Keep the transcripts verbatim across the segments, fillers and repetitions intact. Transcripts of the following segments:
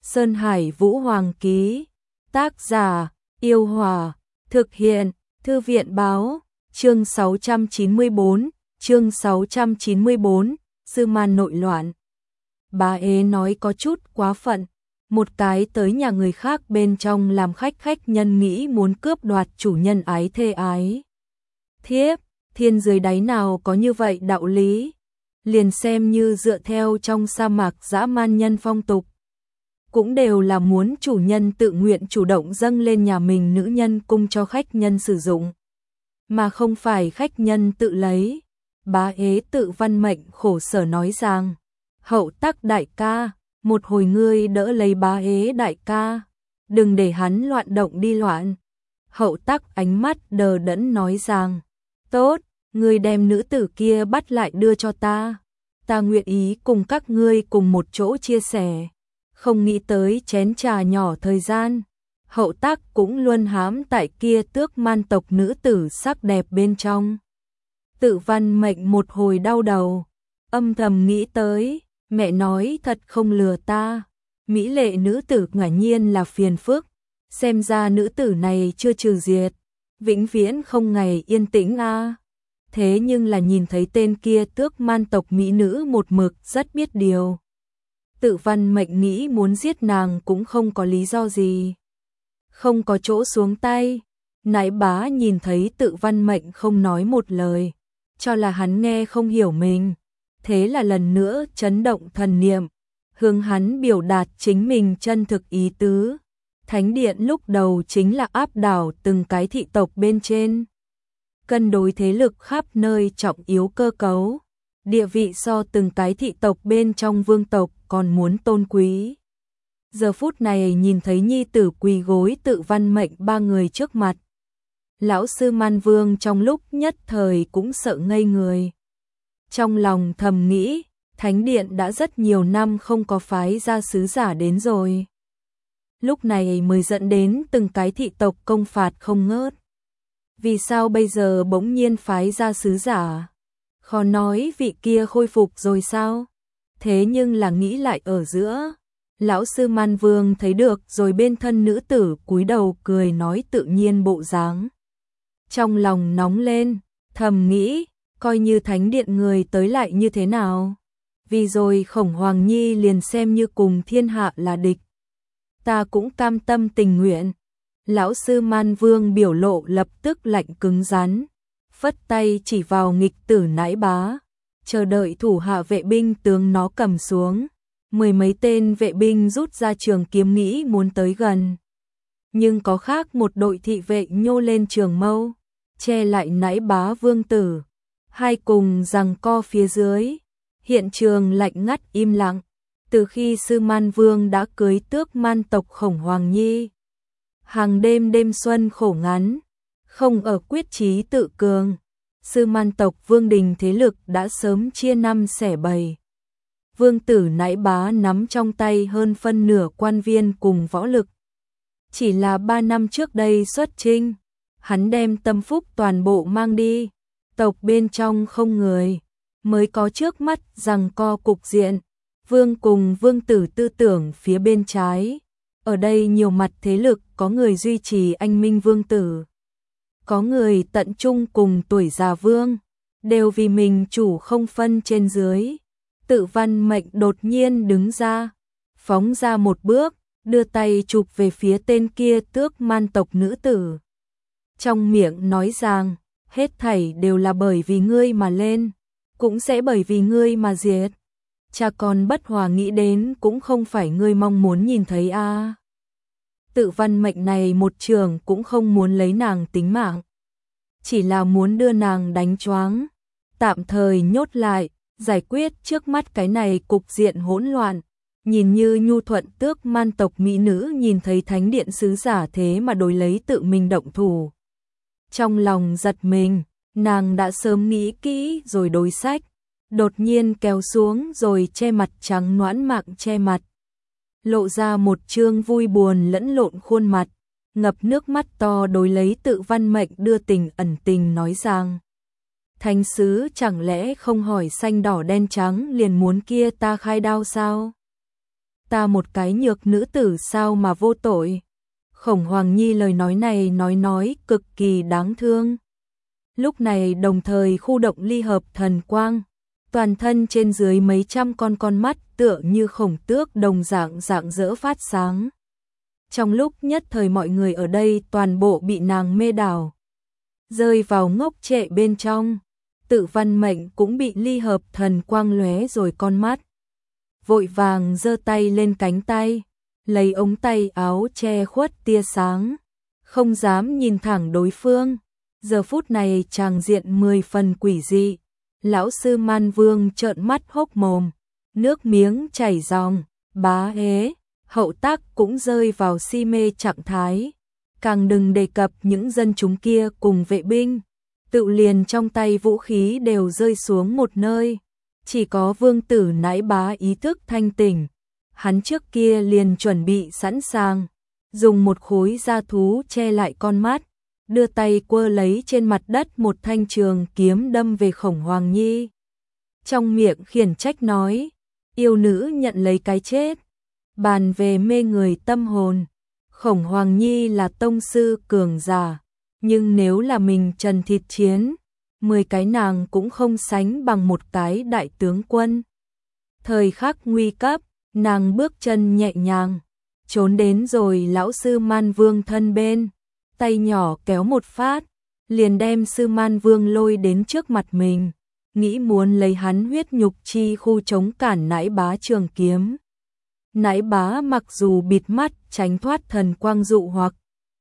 Sơn Hải Vũ Hoàng ký. Tác giả, Yêu Hòa. Thực hiện, Thư viện báo. Chương sáu trăm chín mươi bốn, chương sáu trăm chín mươi bốn, Sư Man nội loạn. Bá ế nói có chút quá phận. Một cái tới nhà người khác bên trong làm khách khách nhân nghĩ muốn cướp đoạt chủ nhân ái thê ái thiếp, thiên dưới đáy nào có như vậy đạo lý. Liền xem như dựa theo trong sa mạc dã man nhân phong tục, cũng đều là muốn chủ nhân tự nguyện chủ động dâng lên nhà mình nữ nhân cung cho khách nhân sử dụng, mà không phải khách nhân tự lấy. Bá ế Tự Văn Mệnh khổ sở nói rằng, Hậu Tắc đại ca, một hồi ngươi đỡ lấy bá ế đại ca, đừng để hắn loạn động đi loạn. Hậu Tắc ánh mắt đờ đẫn nói rằng, tốt, ngươi đem nữ tử kia bắt lại đưa cho ta, ta nguyện ý cùng các ngươi cùng một chỗ chia sẻ. Không nghĩ tới chén trà nhỏ thời gian, Hậu Tắc cũng luôn hám tại kia tước man tộc nữ tử sắc đẹp bên trong. Tự Văn Mệnh một hồi đau đầu, âm thầm nghĩ tới, mẹ nói thật không lừa ta, mỹ lệ nữ tử ngả nhiên là phiền phức, xem ra nữ tử này chưa trừ diệt, vĩnh viễn không ngày yên tĩnh a. À. Thế nhưng là nhìn thấy tên kia tước man tộc mỹ nữ một mực rất biết điều. Tự Văn Mệnh nghĩ muốn giết nàng cũng không có lý do gì. Không có chỗ xuống tay. Nãi bá nhìn thấy Tự Văn Mệnh không nói một lời, cho là hắn nghe không hiểu mình. Thế là lần nữa chấn động thần niệm, hướng hắn biểu đạt chính mình chân thực ý tứ. Thánh điện lúc đầu chính là áp đảo từng cái thị tộc bên trên, cân đối thế lực khắp nơi trọng yếu cơ cấu, địa vị so từng cái thị tộc bên trong vương tộc còn muốn tôn quý. Giờ phút này nhìn thấy nhi tử quỳ gối Tự Văn Mệnh ba người trước mặt, lão sư Man Vương trong lúc nhất thời cũng sợ ngây người. Trong lòng thầm nghĩ, thánh điện đã rất nhiều năm không có phái ra sứ giả đến rồi. Lúc này mới dẫn đến từng cái thị tộc công phạt không ngớt. Vì sao bây giờ bỗng nhiên phái ra sứ giả? Khó nói vị kia khôi phục rồi sao? Thế nhưng là nghĩ lại ở giữa, lão sư Man Vương thấy được rồi bên thân nữ tử cúi đầu cười nói tự nhiên bộ dáng. Trong lòng nóng lên, thầm nghĩ, coi như thánh điện người tới lại như thế nào? Vì rồi Khổng Hoàng Nhi liền xem như cùng thiên hạ là địch, ta cũng cam tâm tình nguyện. Lão sư Man Vương biểu lộ lập tức lạnh cứng rắn, phất tay chỉ vào nghịch tử nãi bá, chờ đợi thủ hạ vệ binh tướng nó cầm xuống. Mười mấy tên vệ binh rút ra trường kiếm nghĩ muốn tới gần, nhưng có khác một đội thị vệ nhô lên trường mâu, che lại nãi bá vương tử. Hai cùng giằng co phía dưới, hiện trường lạnh ngắt im lặng. Từ khi sư Man Vương đã cưới tước man tộc Khổng Hoàng Nhi, hàng đêm đêm xuân khổ ngắn, không ở quyết chí tự cường, sư man tộc vương đình thế lực đã sớm chia năm xẻ bảy. Vương tử nãi bá nắm trong tay hơn phân nửa quan viên cùng võ lực. Chỉ là ba năm trước đây xuất chinh, hắn đem tâm phúc toàn bộ mang đi, tộc bên trong không người, mới có trước mắt giằng co cục diện. Vương cùng vương tử tư tưởng phía bên trái, ở đây nhiều mặt thế lực, có người duy trì anh minh vương tử, có người tận trung cùng tuổi già vương, đều vì mình chủ không phân trên dưới. Tự Văn Mệnh đột nhiên đứng ra, phóng ra một bước, đưa tay chụp về phía tên kia tước man tộc nữ tử. Trong miệng nói rằng, hết thảy đều là bởi vì ngươi mà lên, cũng sẽ bởi vì ngươi mà diệt. Cha con bất hòa nghĩ đến cũng không phải ngươi mong muốn nhìn thấy a. À. Tự Văn Mệnh này một trường cũng không muốn lấy nàng tính mạng, chỉ là muốn đưa nàng đánh choáng, tạm thời nhốt lại, giải quyết trước mắt cái này cục diện hỗn loạn. Nhìn như nhu thuận tước man tộc mỹ nữ nhìn thấy thánh điện sứ giả thế mà đối lấy tự mình động thủ. Trong lòng giật mình, nàng đã sớm nghĩ kỹ rồi đối sách, đột nhiên kéo xuống rồi che mặt trắng nõn mạng che mặt, lộ ra một trương vui buồn lẫn lộn khuôn mặt, ngập nước mắt to đối lấy Tự Văn Mệnh đưa tình ẩn tình nói rằng, thánh sứ chẳng lẽ không hỏi xanh đỏ đen trắng liền muốn kia ta khai đao sao? ta một cái nhược nữ tử sao mà vô tội. Khổng Hoàng Nhi lời nói này nói nói cực kỳ đáng thương. Lúc này đồng thời khu động ly hợp thần quang, toàn thân trên dưới mấy trăm con con mắt tựa như khổng tước đồng dạng dạng dỡ phát sáng. Trong lúc nhất thời mọi người ở đây toàn bộ bị nàng mê đảo, rơi vào ngốc trệ bên trong. Tự Văn Mệnh cũng bị ly hợp thần quang lóe rồi con mắt, vội vàng giơ tay lên cánh tay, lấy ống tay áo che khuất tia sáng, không dám nhìn thẳng đối phương. Giờ phút này tràng diện mười phần quỷ dị, lão sư Man Vương trợn mắt hốc mồm, nước miếng chảy ròng, bá ế, hậu tác cũng rơi vào si mê trạng thái. Càng đừng đề cập những dân chúng kia cùng vệ binh, tự liền trong tay vũ khí đều rơi xuống một nơi. Chỉ có Vương tử Nãi Bá ý thức thanh tỉnh, hắn trước kia liền chuẩn bị sẵn sàng, dùng một khối da thú che lại con mắt, đưa tay quơ lấy trên mặt đất một thanh trường kiếm đâm về Khổng Hoàng Nhi. Trong miệng khiển trách nói, yêu nữ nhận lấy cái chết, bàn về mê người tâm hồn. Khổng Hoàng Nhi là tông sư cường giả, nhưng nếu là mình trần thịt chiến, mười cái nàng cũng không sánh bằng một cái đại tướng quân. Thời khắc nguy cấp, nàng bước chân nhẹ nhàng, trốn đến rồi lão sư Man Vương thân bên, tay nhỏ kéo một phát, liền đem sư Man Vương lôi đến trước mặt mình, nghĩ muốn lấy hắn huyết nhục chi khu chống cản Nãi Bá trường kiếm. Nãi Bá mặc dù bịt mắt tránh thoát thần quang dụ hoặc,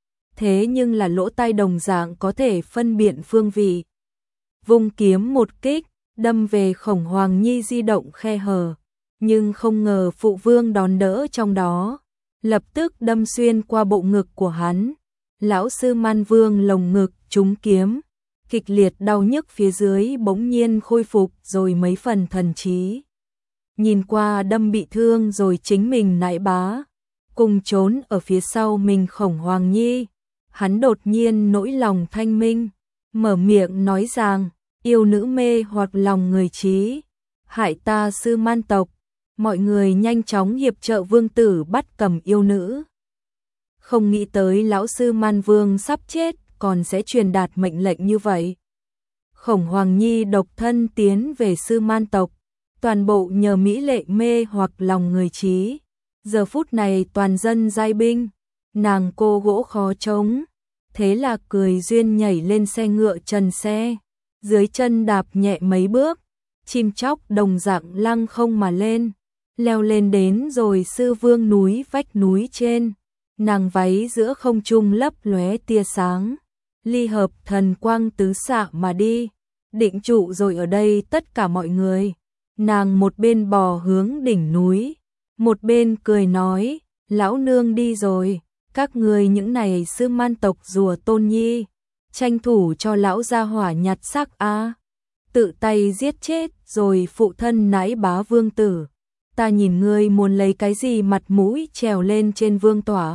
thế nhưng là lỗ tai đồng dạng có thể phân biệt phương vị. Vung kiếm một kích, đâm về Khổng Hoàng Nhi di động khe hở, nhưng không ngờ phụ vương đón đỡ trong đó, lập tức đâm xuyên qua bộ ngực của hắn. Lão sư Man Vương lồng ngực trúng kiếm, kịch liệt đau nhức phía dưới bỗng nhiên khôi phục rồi mấy phần thần trí. Nhìn qua đâm bị thương rồi chính mình Nãi Bá, cùng trốn ở phía sau mình Khổng Hoàng Nhi, hắn đột nhiên nỗi lòng thanh minh, mở miệng nói rằng, yêu nữ mê hoặc lòng người trí, hại ta sư Man tộc, mọi người nhanh chóng hiệp trợ vương tử bắt cầm yêu nữ. Không nghĩ tới lão sư Man Vương sắp chết còn sẽ truyền đạt mệnh lệnh như vậy. Khổng Hoàng Nhi độc thân tiến về sư Man tộc, toàn bộ nhờ mỹ lệ mê hoặc lòng người trí. Giờ phút này toàn dân giai binh, nàng cô gỗ khó chống, thế là cười duyên nhảy lên xe ngựa trần xe, dưới chân đạp nhẹ mấy bước, chim chóc đồng dạng lăng không mà lên, leo lên đến rồi sư vương núi vách núi trên. Nàng váy giữa không trung lấp lóe tia sáng, ly hợp thần quang tứ xạ mà đi, định trụ rồi ở đây tất cả mọi người. Nàng một bên bò hướng đỉnh núi, một bên cười nói, lão nương đi rồi, các người những này sư Man tộc rùa tôn nhi, tranh thủ cho lão gia hỏa nhặt xác a, tự tay giết chết rồi phụ thân Nãi Bá vương tử. Ta nhìn ngươi muốn lấy cái gì mặt mũi trèo lên trên vương tỏa.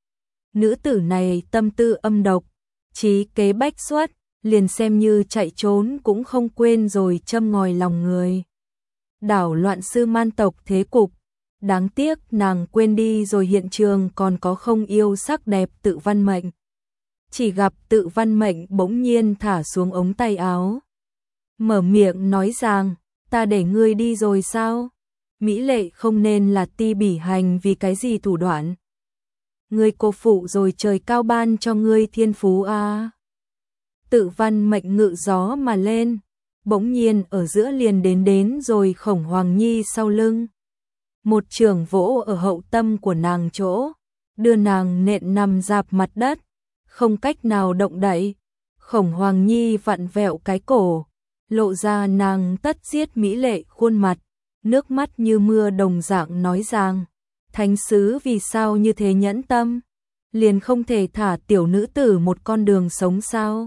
Nữ tử này tâm tư âm độc, trí kế bách xuất, liền xem như chạy trốn cũng không quên rồi châm ngòi lòng người, đảo loạn sư Man tộc thế cục. Đáng tiếc nàng quên đi rồi hiện trường còn có không yêu sắc đẹp Tự Văn Mệnh. Chỉ gặp Tự Văn Mệnh bỗng nhiên thả xuống ống tay áo, mở miệng nói rằng, ta để ngươi đi rồi sao? Mỹ lệ không nên là ti bỉ hành vì cái gì thủ đoạn. Ngươi cô phụ rồi trời cao ban cho ngươi thiên phú a. Tự Văn Mệnh ngự gió mà lên, bỗng nhiên ở giữa liền đến đến rồi Khổng Hoàng Nhi sau lưng. Một trường vỗ ở hậu tâm của nàng chỗ, đưa nàng nện nằm rạp mặt đất, không cách nào động đậy. Khổng Hoàng Nhi vặn vẹo cái cổ, lộ ra nàng tất giết mỹ lệ khuôn mặt, nước mắt như mưa đồng dạng nói rằng, thánh sứ vì sao như thế nhẫn tâm, liền không thể thả tiểu nữ tử một con đường sống sao?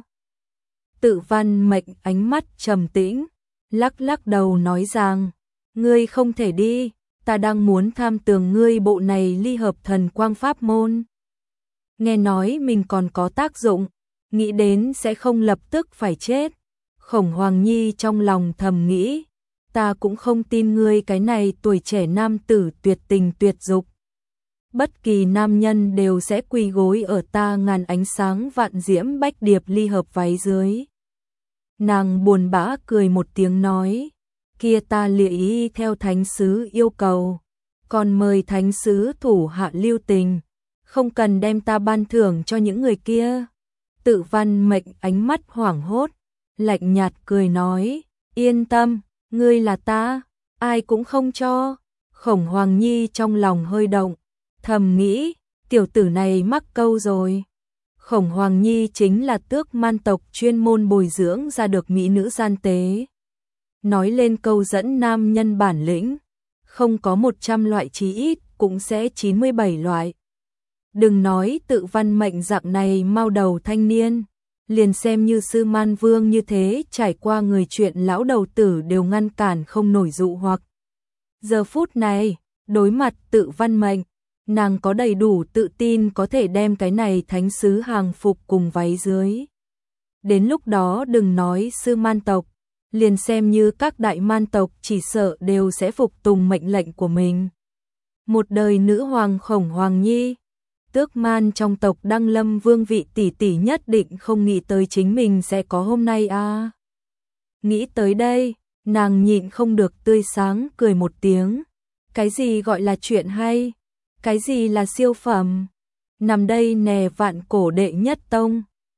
Tự Văn Mệnh ánh mắt trầm tĩnh, lắc lắc đầu nói rằng, ngươi không thể đi, ta đang muốn tham tường ngươi bộ này ly hợp thần quang pháp môn. Nghe nói mình còn có tác dụng, nghĩ đến sẽ không lập tức phải chết. Khổng Hoàng Nhi trong lòng thầm nghĩ, ta cũng không tin ngươi cái này tuổi trẻ nam tử tuyệt tình tuyệt dục. Bất kỳ nam nhân đều sẽ quỳ gối ở ta ngàn ánh sáng vạn diễm bách điệp ly hợp váy dưới. Nàng buồn bã cười một tiếng nói, kia ta lịa ý theo thánh sứ yêu cầu, còn mời thánh sứ thủ hạ lưu tình, không cần đem ta ban thưởng cho những người kia. Tự Văn Mệnh ánh mắt hoảng hốt, lạnh nhạt cười nói, yên tâm, ngươi là ta, ai cũng không cho. Khổng Hoàng Nhi trong lòng hơi động, thầm nghĩ, tiểu tử này mắc câu rồi. Khổng Hoàng Nhi chính là tước man tộc chuyên môn bồi dưỡng ra được mỹ nữ gian tế. Nói lên câu dẫn nam nhân bản lĩnh, không có một trăm loại chí ít, cũng sẽ chín mươi bảy loại. Đừng nói Tự Văn Mệnh dạng này mau đầu thanh niên, liền xem như Sư Man Vương như thế trải qua người chuyện lão đầu tử đều ngăn cản không nổi dụ hoặc. Giờ phút này, đối mặt Tự Văn Mệnh, nàng có đầy đủ tự tin có thể đem cái này thánh sứ hàng phục cùng váy dưới. Đến lúc đó đừng nói Sư Man tộc, liền xem như các đại man tộc chỉ sợ đều sẽ phục tùng mệnh lệnh của mình. Một đời nữ hoàng Khổng Hoàng Nhi, tước man trong tộc Đăng Lâm vương vị tỷ tỷ nhất định không nghĩ tới chính mình sẽ có hôm nay à. Nghĩ tới đây, nàng nhịn không được tươi sáng cười một tiếng. Cái gì gọi là chuyện hay? Cái gì là siêu phẩm? Nằm đây nè vạn cổ đệ nhất tông.